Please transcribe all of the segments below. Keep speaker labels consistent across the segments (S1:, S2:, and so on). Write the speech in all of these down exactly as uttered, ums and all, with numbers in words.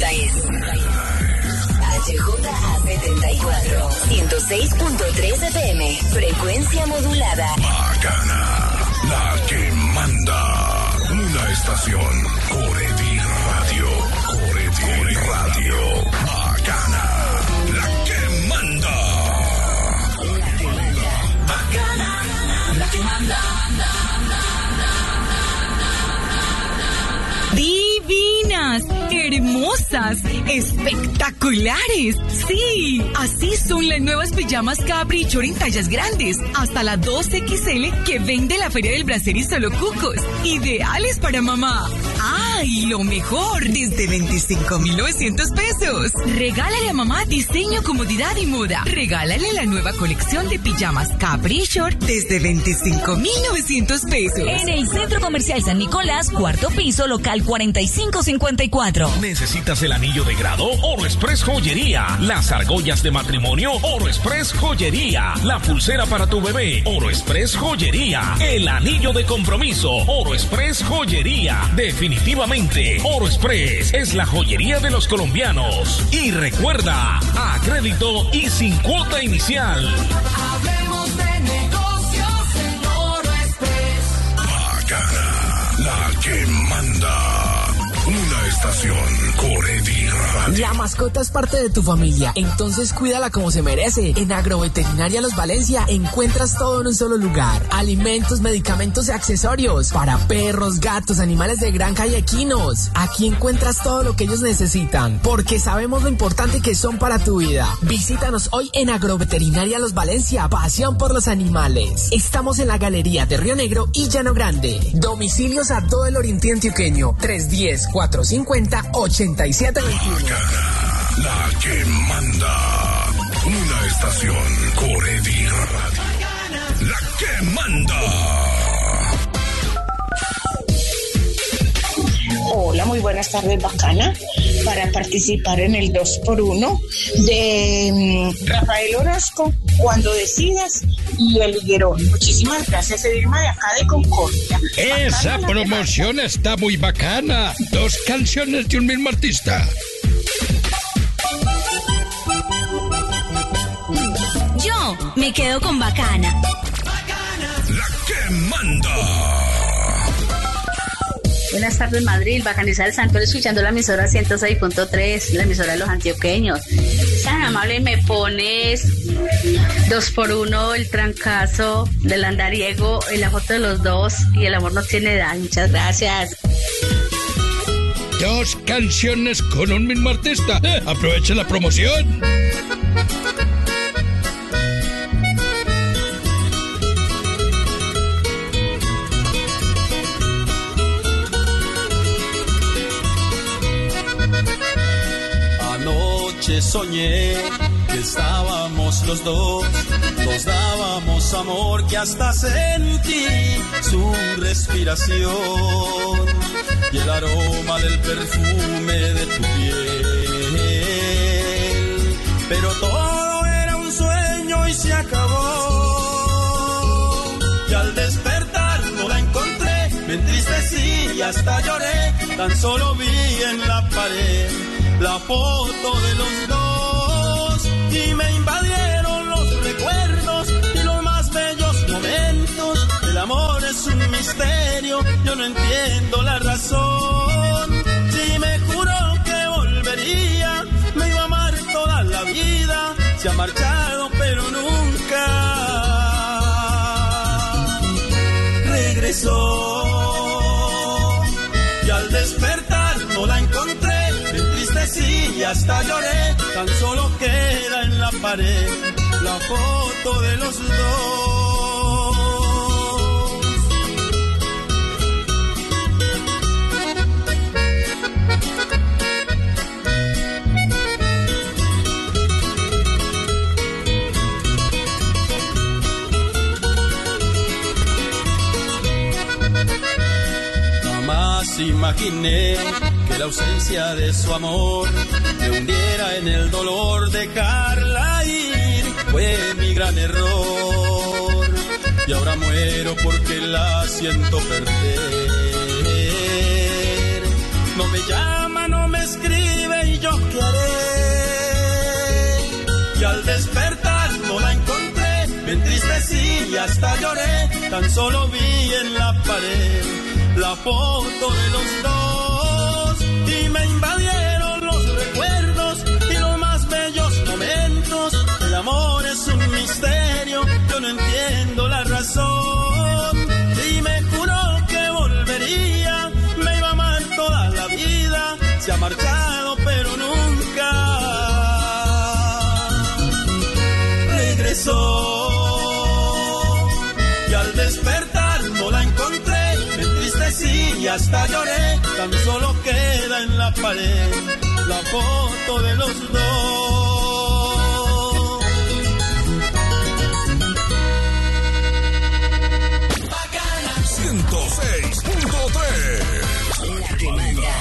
S1: Esta es H J A setenta y cuatro, ciento seis punto tres F M, frecuencia modulada.
S2: Bacana, la que manda. Una estación, Coreti Radio, Coreti Radio. Bacana, la que manda. La que manda. Bacana, la que manda.
S3: Divinas, hermosas, espectaculares. Sí, así son las nuevas pijamas Caprichor en tallas grandes, hasta la dos equis ele que vende la Feria del Brasier y Solo Cucos. Ideales para mamá. ¡Ay, lo mejor! Desde veinticinco mil novecientos pesos. Regálale a mamá diseño, comodidad y moda. Regálale la nueva colección de pijamas Caprichor desde veinticinco mil novecientos pesos.
S4: En el Centro Comercial San Nicolás, cuarto piso, local cuarenta y cinco cincuenta y cuatro.
S5: ¿Necesitas el anillo de grado? Oro Express Joyería. Las argollas de matrimonio, Oro Express Joyería. La pulsera para tu bebé, Oro Express Joyería. El anillo de compromiso, Oro Express Joyería. Definitivamente, Oro Express es la joyería de los colombianos. Y recuerda, a crédito y sin cuota inicial.
S6: Hablemos de negocios en Oro Express.
S2: Bacana, la que manda. Una estación, Coreti Radio.
S7: La mascota es parte de tu familia, entonces cuídala como se merece. En Agroveterinaria Los Valencia encuentras todo en un solo lugar. Alimentos, medicamentos y accesorios para perros, gatos, animales de granja y equinos. Aquí encuentras todo lo que ellos necesitan, porque sabemos lo importante que son para tu vida. Visítanos hoy en Agroveterinaria Los Valencia, pasión por los animales. Estamos en la Galería de Río Negro y Llano Grande. Domicilios a todo el oriente antioqueño. tres uno cero, cuatro cinco cero, ocho siete dos uno.
S2: Bacana, la que manda. Una estación, Coreti Radio. La que manda.
S8: Hola, muy buenas tardes, Bacana. Para participar en el dos por uno de um, Rafael Orozco, Cuando Decidas, y El Higuerón. Muchísimas gracias, Irma, de acá de Concordia.
S9: Esa
S8: Bacana,
S9: promoción está muy bacana. Dos canciones de un mismo artista.
S4: Yo me quedo con Bacana.
S2: La que manda.
S10: Buenas tardes, Madrid, Bacanizar el Santuario, escuchando la emisora ciento seis punto tres, la emisora de los antioqueños. Tan amable, me pones dos por uno, el trancazo del andariego, y la foto de los dos, y El amor no tiene edad. Muchas gracias.
S9: Dos canciones con un mismo artista. Eh, aprovecha la promoción.
S11: Soñé que estábamos los dos, nos dábamos amor que hasta sentí su respiración y el aroma del perfume de tu piel. Pero todo era un sueño y se acabó. Y al despertar no la encontré, me entristecí y hasta lloré. Tan solo vi en la pared la foto de los dos y me invadieron los recuerdos y los más bellos momentos. El amor es un misterio, yo no entiendo la razón. Si me juró que volvería, me iba a amar toda la vida. Se ha marchado pero nunca regresó. Y al despertar no la encontré, sí, y hasta lloré, tan solo queda en la pared la foto de los dos. Jamás imaginé que la ausencia de su amor me hundiera en el dolor, dejarla ir fue mi gran error. Y ahora muero porque la siento perder. No me llama, no me escribe y yo hasta lloré, tan solo vi en la pared la foto de los dos y me invadieron los recuerdos y los más bellos momentos. El amor es un misterio, yo no entiendo la razón y me juró que volvería, me iba a amar toda la vida, se ha marchado pero nunca regresó. Y al despertar no la encontré, me entristecí y hasta lloré, tan solo queda en la pared la foto de los dos.
S2: ciento seis punto tres La que manda.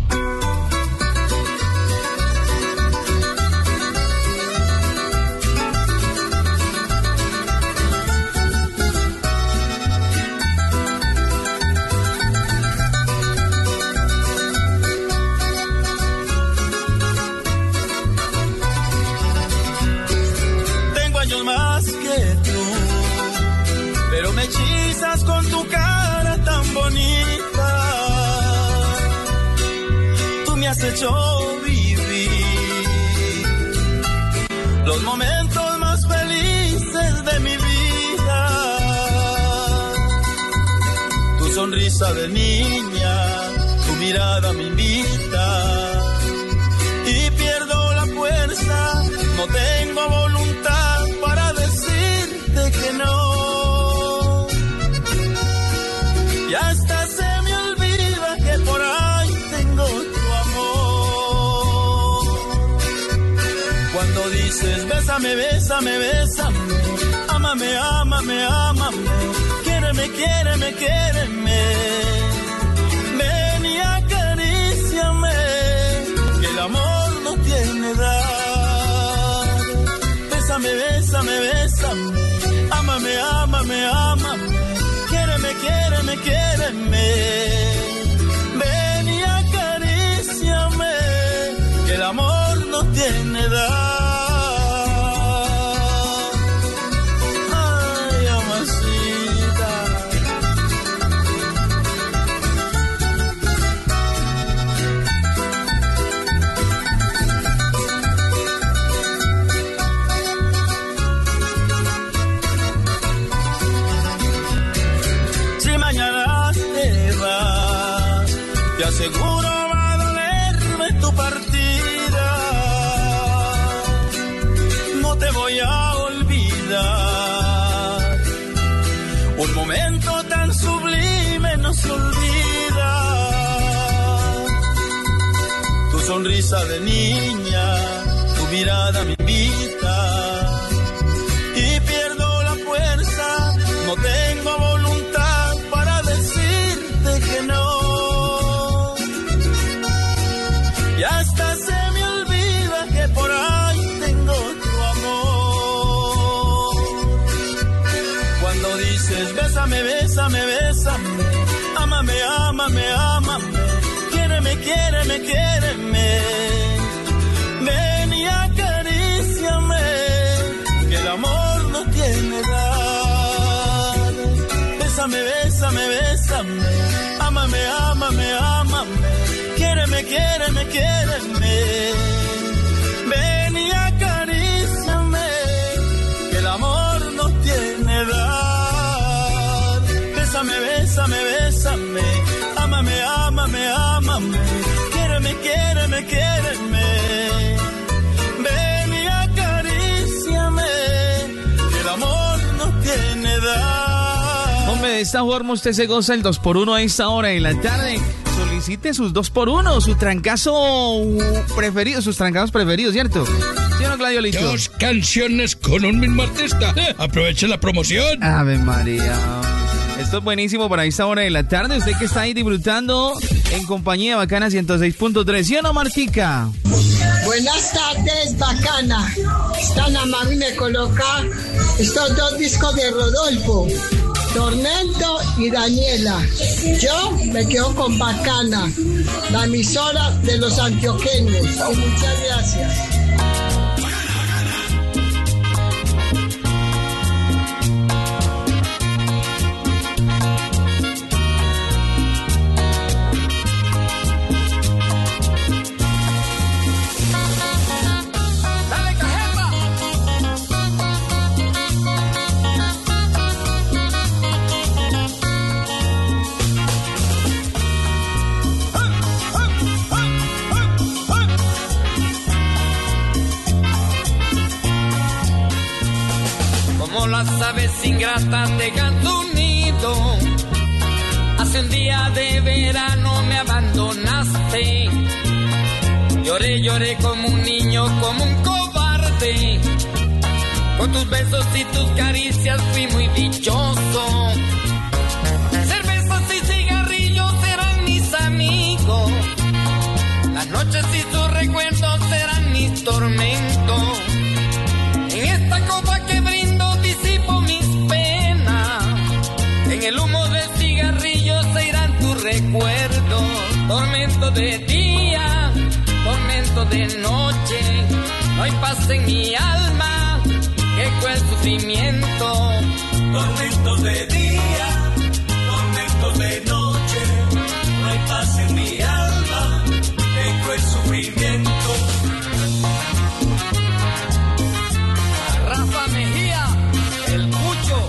S11: Con tu cara tan bonita, tú me has hecho vivir los momentos más felices de mi vida. Tu sonrisa de niña, tu mirada me invita y pierdo la fuerza, no tengo voluntad para decirte que no. Y hasta se me olvida que por ahí tengo tu amor. Cuando dices bésame, bésame, bésame, ámame, ámame, ámame, quiéreme, quiéreme, quiéreme, ven y acaríciame, que el amor no tiene edad. Bésame, bésame, bésame, ámame, ámame, ámame, quiéreme, quiéreme, quiéreme, ven y acaríciame, que el amor no tiene edad. Ay, amacita. Te aseguro va a dolerme tu partida, no te voy a olvidar, un momento tan sublime no se olvida, tu sonrisa de niña, tu mirada me invita y pierdo la fuerza, no tengo voluntad para decirte que no. Y hasta se me olvida que por ahí tengo tu amor. Cuando dices bésame, bésame, bésame, ámame, ámame, ámame, quiéreme, quiéreme, quiéreme, ven y acaríciame, que el amor no tiene edad. Bésame, bésame, bésame, ámame, ámame, ámame, quiéreme, quiéreme, quiéreme, ven y acaríciame, que el amor no tiene edad. Bésame, bésame, bésame, ámame, ámame, ámame, quiéreme, quiéreme, quiéreme, ven y acaríciame, que el amor no tiene edad.
S12: Hombre, de esta forma usted se goza el dos por uno a esta hora de la tarde. Solicite sus dos por uno, su trancazo preferido, sus trancazos preferidos, ¿cierto? ¿Sí o no, Claudio Licho?
S9: Dos canciones con un mismo artista. Aproveche la promoción.
S12: Ave María. Esto es buenísimo para esta hora de la tarde. Usted que está ahí disfrutando en compañía de Bacana ciento seis punto tres. ¿Sí o no, Martica?
S13: Buenas tardes, Bacana. Tan amable me coloca estos dos discos de Rodolfo, Tormento y Daniela. Yo me quedo con Bacana, la emisora de los antioqueños. Y muchas gracias.
S6: sabes, ingrata, dejan tu nido. Hace un día de verano me abandonaste. Lloré, lloré como un niño, como un cobarde. Con tus besos y tus caricias fui muy dichoso. Cervezas y cigarrillos serán mis amigos. Las noches y tus recuerdos serán mis tormentos. En esta copa que brindo disipo mis penas. En el humo del cigarrillo se irán tus recuerdos. Tormento de día, tormento de noche. No hay paz en mi alma, qué cruel sufrimiento.
S11: Tormento de día, tormento de noche. No hay paz en mi alma, qué cruel sufrimiento.
S6: Rafa Mejía, el Cucho.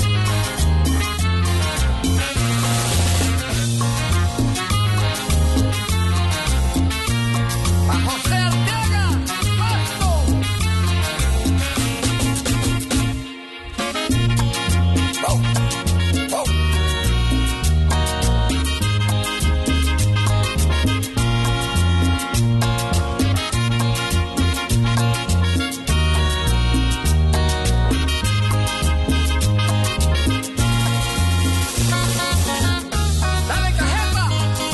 S6: A José Arteaga, Pasto. Oh, oh. Dale, cajeta.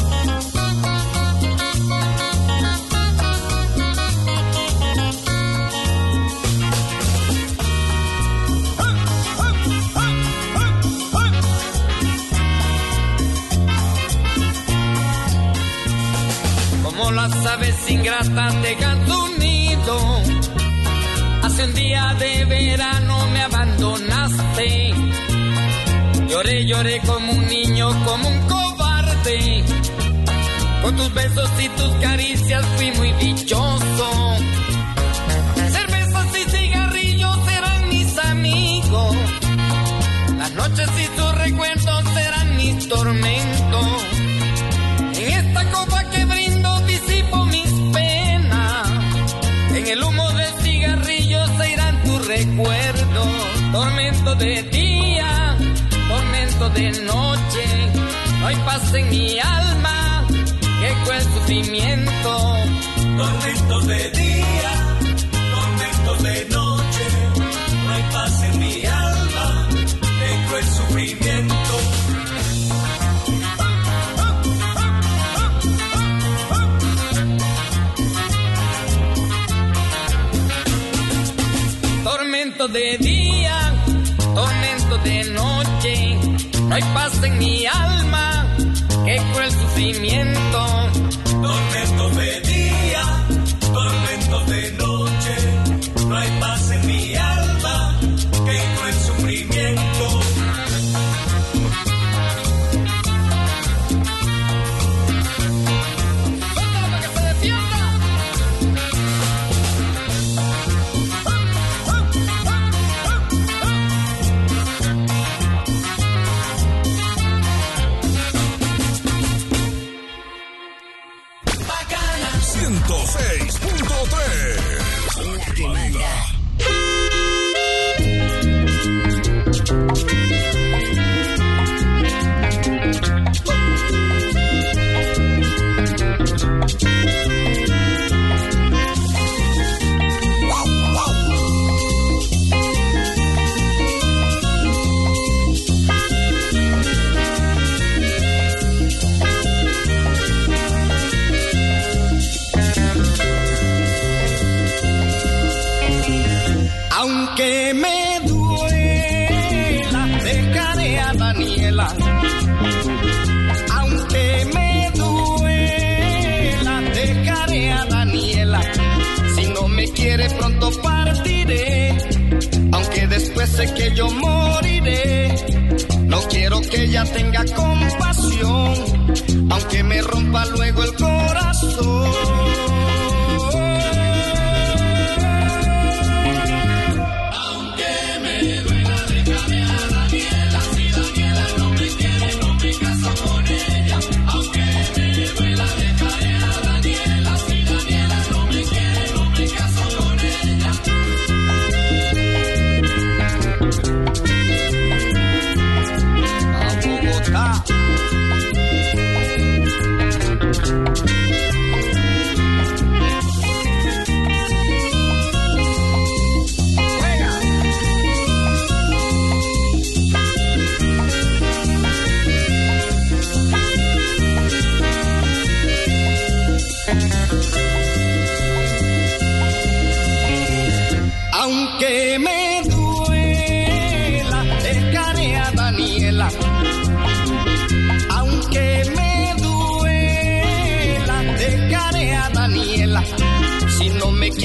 S6: Como las aves ingratas dejan tu nido. Hace un día de verano me abandonaste. Lloré, lloré como un niño, como un cobarde. Con tus besos y tus caricias fui muy dichoso. Cervezas y cigarrillos serán mis amigos. Las noches y tus recuerdos serán mis tormentos. En esta copa que brindo disipo mis penas. En el humo del cigarrillo se irán tus recuerdos. Tormento de día, tormento de noche. No hay paz en mi alma, qué cruel sufrimiento.
S11: Tormento de día, tormento de noche. No hay paz en mi alma, qué cruel sufrimiento.
S6: Tormento de día, tormento de noche. No hay paz en mi alma, qué cruel sufrimiento.
S11: Tormento de día, tormento de noche. No hay paz en mi alma, qué cruel sufrimiento.
S6: ¡Suéltalo para que se defienda!
S2: ciento seis punto tres.
S1: La que manda.
S6: Aunque me duela, dejaré a Daniela. Aunque me duela, dejaré a Daniela. Si no me quiere pronto partiré. Aunque después sé que yo moriré. No quiero que ella tenga compasión. Aunque me rompa luego el corazón.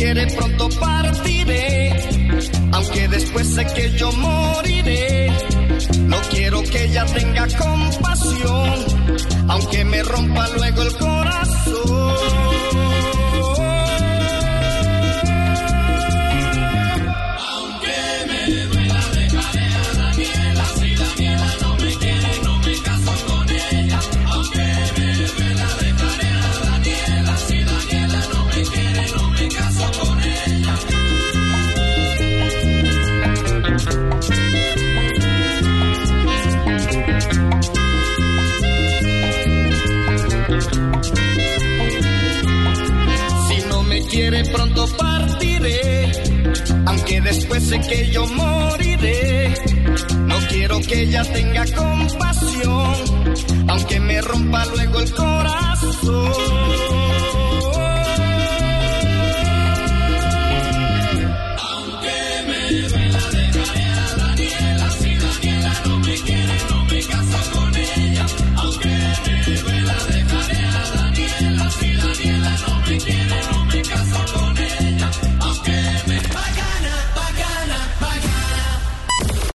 S14: quiere pronto partiré, aunque después sé que yo moriré. No quiero que ella tenga compasión, aunque me rompa luego el corazón. Quiere pronto partiré, aunque después sé que yo moriré. No quiero que ella tenga compasión, aunque me rompa luego el corazón.